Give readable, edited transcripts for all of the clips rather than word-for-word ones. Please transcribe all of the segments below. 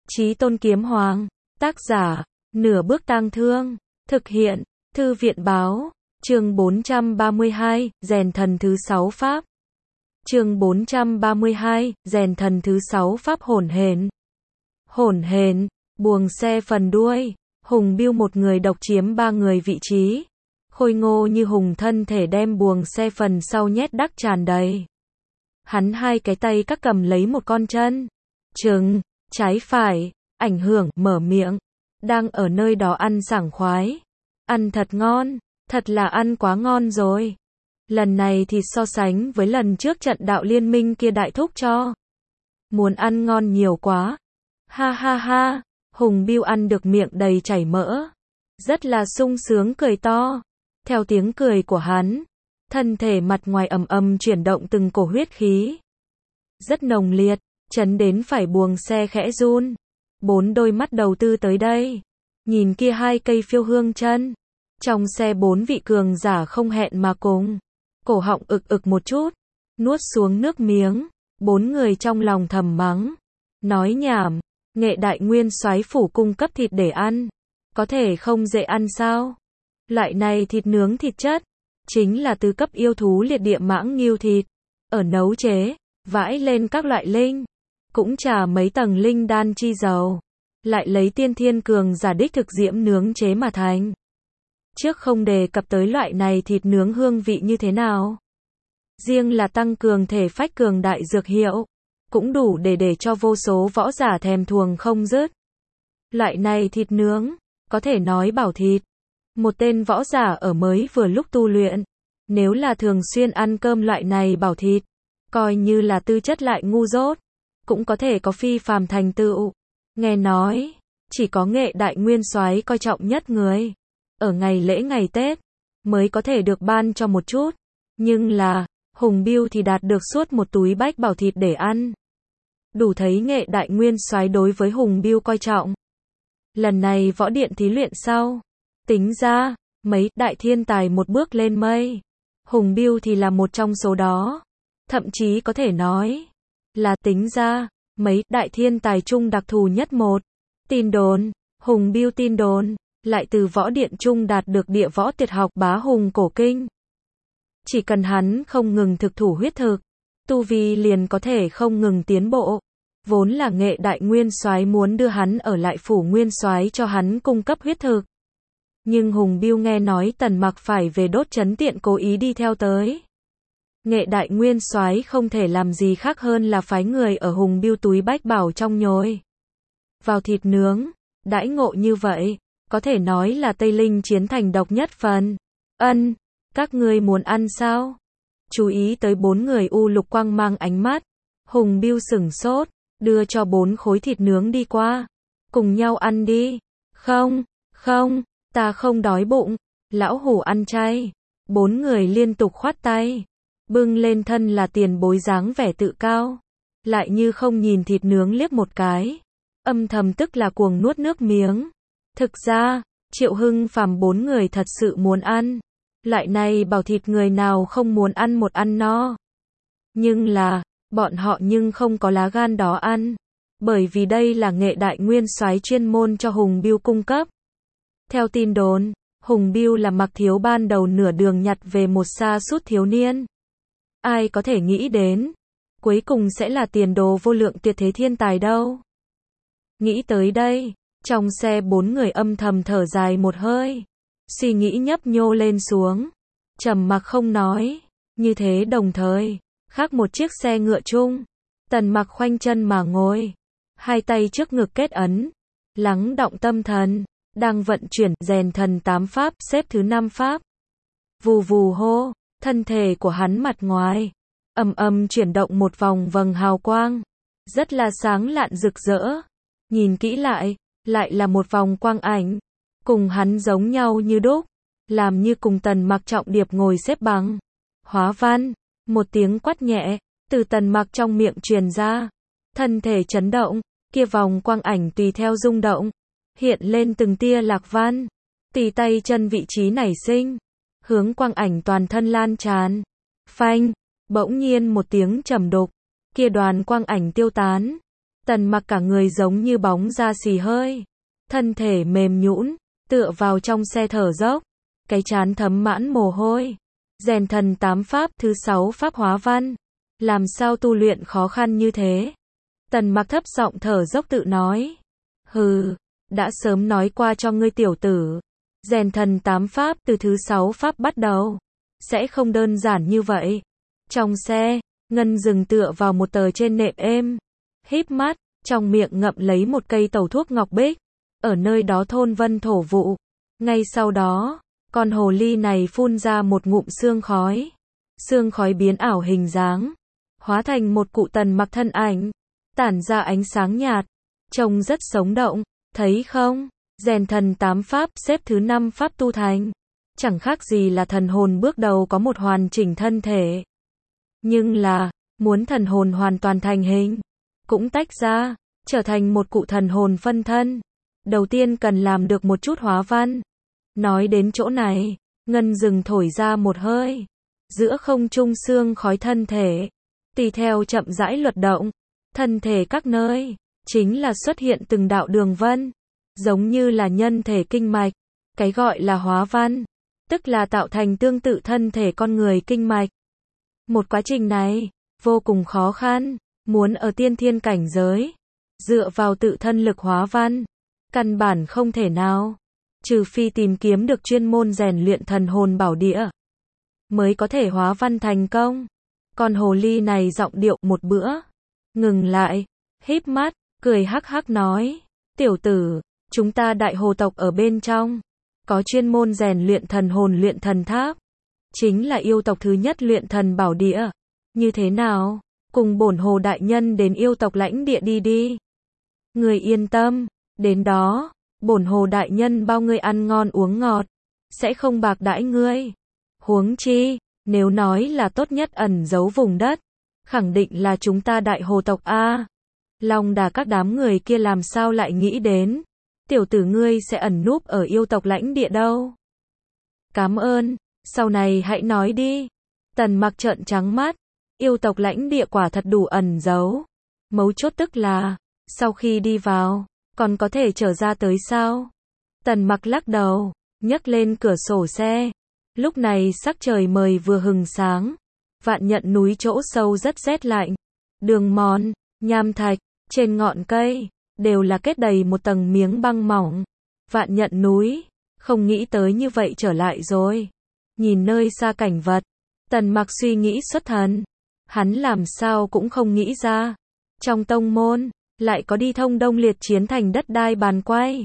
Chí Tôn Kiếm Hoàng, tác giả, Nửa Bước Tang Thương, thực hiện, Thư viện Báo, chương 432, rèn thần thứ 6 pháp. Chương 432, rèn thần thứ 6 pháp hỗn hển. Hỗn hển, buồng xe phần đuôi, Hùng Bưu một người độc chiếm 3 người vị trí. Khôi ngô như hùng thân thể đem buồng xe phần sau nhét đắc tràn đầy. Hắn hai cái tay các cầm lấy một con chân. Trừng, trái phải, ảnh hưởng, mở miệng. Đang ở nơi đó ăn sảng khoái. Ăn thật ngon, thật là ăn quá ngon rồi. Lần này thì so sánh với lần trước trận đạo liên minh kia đại thúc cho. Muốn ăn ngon nhiều quá. Ha ha ha, Hùng Bưu ăn được miệng đầy chảy mỡ. Rất là sung sướng cười to. Theo tiếng cười của hắn, thân thể mặt ngoài ầm ầm chuyển động từng cổ huyết khí. Rất nồng liệt, chấn đến phải buồng xe khẽ run. 4 đôi mắt đầu tư tới đây. Nhìn kia 2 cây phiêu hương chân. Trong xe 4 vị cường giả không hẹn mà cùng. Cổ họng ực ực một chút. Nuốt xuống nước miếng. 4 người trong lòng thầm mắng. Nói nhảm. Nghệ đại nguyên soái phủ cung cấp thịt để ăn. Có thể không dễ ăn sao? Loại này thịt nướng thịt chất. Chính là từ cấp yêu thú liệt địa mãng nghêu thịt. Ở nấu chế. Vãi lên các loại linh. Cũng chả mấy tầng linh đan chi dầu. Lại lấy tiên thiên cường giả đích thực diễm nướng chế mà thành. Trước không đề cập tới loại này thịt nướng hương vị như thế nào. Riêng là tăng cường thể phách cường đại dược hiệu. Cũng đủ để cho vô số võ giả thèm thuồng không dứt. Loại này thịt nướng. Có thể nói bảo thịt. Một tên võ giả ở mới vừa lúc tu luyện. Nếu là thường xuyên ăn cơm loại này bảo thịt. Coi như là tư chất lại ngu dốt. Cũng có thể có phi phàm thành tựu. Nghe nói, chỉ có nghệ đại nguyên soái coi trọng nhất người. Ở ngày lễ ngày Tết, mới có thể được ban cho một chút. Nhưng là, Hùng Bưu thì đạt được suốt một túi bách bảo thịt để ăn. Đủ thấy nghệ đại nguyên soái đối với Hùng Bưu coi trọng. Lần này võ điện thí luyện sau. Tính ra, mấy đại thiên tài một bước lên mây. Hùng Bưu thì là một trong số đó. Thậm chí có thể nói là tính ra, mấy đại thiên tài chung đặc thù nhất một. Tin đồn, Hùng Bưu tin đồn, lại từ võ điện chung đạt được địa võ tuyệt học bá hùng cổ kinh. Chỉ cần hắn không ngừng thực thủ huyết thực, tu vi liền có thể không ngừng tiến bộ. Vốn là nghệ đại nguyên soái muốn đưa hắn ở lại phủ nguyên soái cho hắn cung cấp huyết thực. Nhưng Hùng Bưu nghe nói Tần Mặc phải về đốt trấn tiện cố ý đi theo tới. Nghệ đại nguyên soái không thể làm gì khác hơn là phái người ở Hùng Bưu túi bách bảo trong nhồi vào thịt nướng. Đãi ngộ như vậy, có thể nói là Tây Linh chiến thành độc nhất phần. Ân, các ngươi muốn ăn sao? Chú ý tới 4 người u lục quang mang ánh mắt. Hùng Bưu sửng sốt, đưa cho 4 khối thịt nướng đi qua. Cùng nhau ăn đi. Không, không, ta không đói bụng. Lão hủ ăn chay. 4 người liên tục khoát tay. Bưng lên thân là tiền bối dáng vẻ tự cao. Lại như không nhìn thịt nướng liếc một cái. Âm thầm tức là cuồng nuốt nước miếng. Thực ra, Triệu Hưng Phàm 4 người thật sự muốn ăn. Loại này bảo thịt người nào không muốn ăn một ăn no. Nhưng là, bọn họ nhưng không có lá gan đó ăn. Bởi vì đây là nghệ đại nguyên soái chuyên môn cho Hùng Bưu cung cấp. Theo tin đồn, Hùng Bưu là Mặc Thiếu ban đầu nửa đường nhặt về một sa sút thiếu niên. Ai có thể nghĩ đến, cuối cùng sẽ là tiền đồ vô lượng tuyệt thế thiên tài đâu. Nghĩ tới đây, trong xe 4 người âm thầm thở dài một hơi. Suy nghĩ nhấp nhô lên xuống. Trầm mặc không nói. Như thế đồng thời, khác một chiếc xe ngựa chung. Tần Mặc khoanh chân mà ngồi. 2 tay trước ngực kết ấn. Lắng đọng tâm thần. Đang vận chuyển rèn thần 8 pháp xếp thứ 5 pháp. Vù vù hô. Thân thể của hắn mặt ngoài ầm ầm chuyển động một vòng vầng hào quang, rất là sáng lạn rực rỡ. Nhìn kỹ lại là một vòng quang ảnh, cùng hắn giống nhau như đúc, làm như cùng Tần Mặc trọng điệp ngồi xếp bằng. Hóa văn, một tiếng quát nhẹ từ Tần Mặc trong miệng truyền ra, thân thể chấn động, kia vòng quang ảnh tùy theo rung động, hiện lên từng tia lạc văn, tùy tay chân vị trí nảy sinh. Hướng quang ảnh toàn thân lan tràn. Phanh, bỗng nhiên một tiếng trầm đục, kia đoàn quang ảnh tiêu tán. Tần Mặc cả người giống như bóng da xì hơi, thân thể mềm nhũn, tựa vào trong xe thở dốc, cái trán thấm mãn mồ hôi. Rèn thần 8 pháp thứ 6 pháp hóa văn, làm sao tu luyện khó khăn như thế? Tần Mặc thấp giọng thở dốc tự nói. Hừ, đã sớm nói qua cho ngươi tiểu tử, rèn thần 8 pháp từ thứ 6 pháp bắt đầu, sẽ không đơn giản như vậy. Trong xe, Ngân dừng tựa vào một tờ trên nệm êm, híp mắt, trong miệng ngậm lấy một cây tẩu thuốc ngọc bích, ở nơi đó thôn vân thổ vụ. Ngay sau đó, con hồ ly này phun ra một ngụm sương khói biến ảo hình dáng, hóa thành một cụ Tần Mặc thân ảnh, tản ra ánh sáng nhạt, trông rất sống động, thấy không? Rèn thần 8 pháp xếp thứ 5 pháp tu thành, chẳng khác gì là thần hồn bước đầu có một hoàn chỉnh thân thể. Nhưng là, muốn thần hồn hoàn toàn thành hình, cũng tách ra, trở thành một cụ thần hồn phân thân, đầu tiên cần làm được một chút hóa văn. Nói đến chỗ này, Ngân dừng thổi ra một hơi, giữa không trung sương khói thân thể, tùy theo chậm rãi luật động, thân thể các nơi, chính là xuất hiện từng đạo đường vân, giống như là nhân thể kinh mạch, cái gọi là hóa văn, tức là tạo thành tương tự thân thể con người kinh mạch. Một quá trình này, vô cùng khó khăn, muốn ở tiên thiên cảnh giới, dựa vào tự thân lực hóa văn, căn bản không thể nào, trừ phi tìm kiếm được chuyên môn rèn luyện thần hồn bảo địa, mới có thể hóa văn thành công. Con hồ ly này giọng điệu một bữa, ngừng lại, híp mắt, cười hắc hắc nói, tiểu tử, chúng ta đại hồ tộc ở bên trong, có chuyên môn rèn luyện thần hồn luyện thần tháp, chính là yêu tộc thứ nhất luyện thần bảo địa. Như thế nào, cùng bổn hồ đại nhân đến yêu tộc lãnh địa đi đi. Người yên tâm, đến đó, bổn hồ đại nhân bao ngươi ăn ngon uống ngọt, sẽ không bạc đãi ngươi. Huống chi, nếu nói là tốt nhất ẩn giấu vùng đất, khẳng định là chúng ta đại hồ tộc a. Long Đà các đám người kia làm sao lại nghĩ đến, tiểu tử ngươi sẽ ẩn núp ở yêu tộc lãnh địa đâu. Cảm ơn, sau này hãy nói đi. Tần Mặc trợn trắng mắt, yêu tộc lãnh địa quả thật đủ ẩn giấu. Mấu chốt tức là, sau khi đi vào, còn có thể trở ra tới sao? Tần Mặc lắc đầu, nhấc lên cửa sổ xe. Lúc này sắc trời mời vừa hừng sáng, Vạn Nhận núi chỗ sâu rất rét lạnh. Đường mòn, nham thạch, trên ngọn cây, đều là kết đầy một tầng miếng băng mỏng. Vạn Nhận núi, không nghĩ tới như vậy trở lại rồi. Nhìn nơi xa cảnh vật, Tần Mặc suy nghĩ xuất thần. Hắn làm sao cũng không nghĩ ra, trong tông môn, lại có đi thông Đông Liệt chiến thành đất đai bàn quay.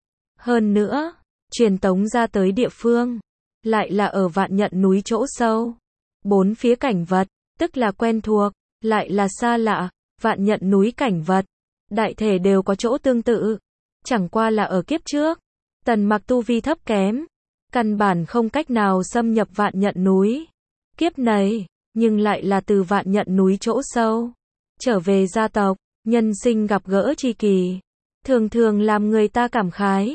Hơn nữa, truyền tống ra tới địa phương, lại là ở Vạn Nhận núi chỗ sâu. Bốn phía cảnh vật, tức là quen thuộc, lại là xa lạ. Vạn Nhận núi cảnh vật, đại thể đều có chỗ tương tự. Chẳng qua là ở kiếp trước, Tần Mặc tu vi thấp kém, căn bản không cách nào xâm nhập Vạn Nhận núi. Kiếp này, nhưng lại là từ Vạn Nhận núi chỗ sâu, trở về gia tộc, nhân sinh gặp gỡ tri kỷ, thường thường làm người ta cảm khái.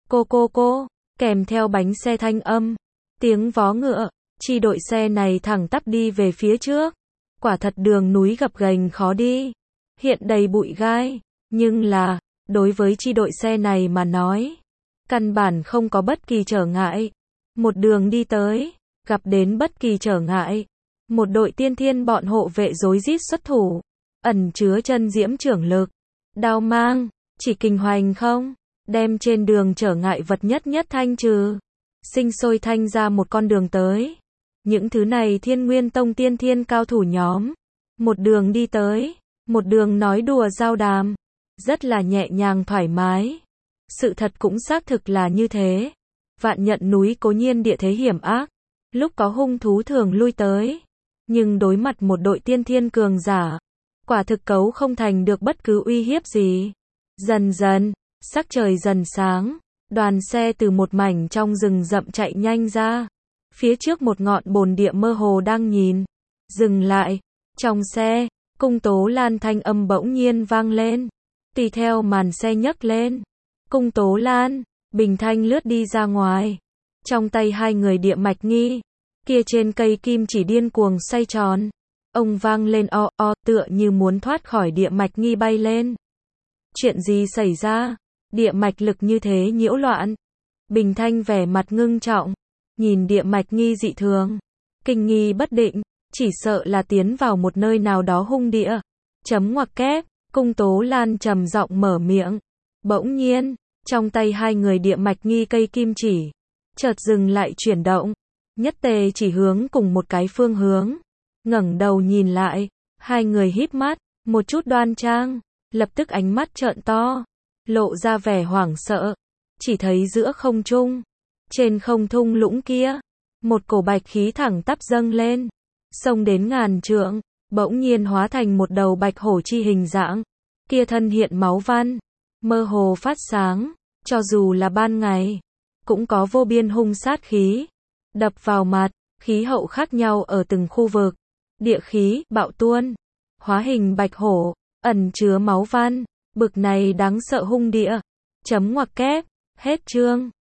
Cô, kèm theo bánh xe thanh âm, tiếng vó ngựa, chi đội xe này thẳng tắp đi về phía trước. Quả thật đường núi gập ghềnh khó đi, hiện đầy bụi gai, nhưng là, đối với chi đội xe này mà nói, căn bản không có bất kỳ trở ngại. Một đường đi tới, gặp đến bất kỳ trở ngại, một đội tiên thiên bọn hộ vệ rối rít xuất thủ, ẩn chứa chân diễm trưởng lực, đao mang, chỉ kình hoành không, đem trên đường trở ngại vật nhất nhất thanh trừ, sinh sôi thanh ra một con đường tới. Những thứ này Thiên Nguyên Tông tiên thiên cao thủ nhóm, một đường đi tới, một đường nói đùa giao đàm, rất là nhẹ nhàng thoải mái. Sự thật cũng xác thực là như thế. Vạn Nhận núi cố nhiên địa thế hiểm ác, lúc có hung thú thường lui tới, nhưng đối mặt một đội tiên thiên cường giả, quả thực cấu không thành được bất cứ uy hiếp gì. Dần dần, sắc trời dần sáng, đoàn xe từ một mảnh trong rừng rậm chạy nhanh ra. Phía trước một ngọn bồn địa mơ hồ đang nhìn. Dừng lại. Trong xe, Cung Tố Lan thanh âm bỗng nhiên vang lên. Tùy theo màn xe nhấc lên. Cung Tố Lan, Bình Thanh lướt đi ra ngoài. Trong tay hai người địa mạch nghi. Kia trên cây kim chỉ điên cuồng xoay tròn. Ông vang lên o o tựa như muốn thoát khỏi địa mạch nghi bay lên. Chuyện gì xảy ra? Địa mạch lực như thế nhiễu loạn. Bình Thanh vẻ mặt ngưng trọng, nhìn địa mạch nghi dị thường, kinh nghi bất định, chỉ sợ là tiến vào một nơi nào đó hung địa. Chấm ngoặc kép, Cung Tố Lan trầm giọng mở miệng. Bỗng nhiên, trong tay hai người địa mạch nghi cây kim chỉ, chợt dừng lại chuyển động, nhất tề chỉ hướng cùng một cái phương hướng. Ngẩng đầu nhìn lại, hai người híp mắt, một chút đoan trang, lập tức ánh mắt trợn to, lộ ra vẻ hoảng sợ. Chỉ thấy giữa không trung, trên không thung lũng kia, một cổ bạch khí thẳng tắp dâng lên, xông đến ngàn trượng, bỗng nhiên hóa thành một đầu bạch hổ chi hình dạng, kia thân hiện máu văn, mơ hồ phát sáng, cho dù là ban ngày, cũng có vô biên hung sát khí, đập vào mặt, khí hậu khác nhau ở từng khu vực, địa khí, bạo tuôn, hóa hình bạch hổ, ẩn chứa máu văn, bực này đáng sợ hung địa. Chấm ngoặc kép, hết chương.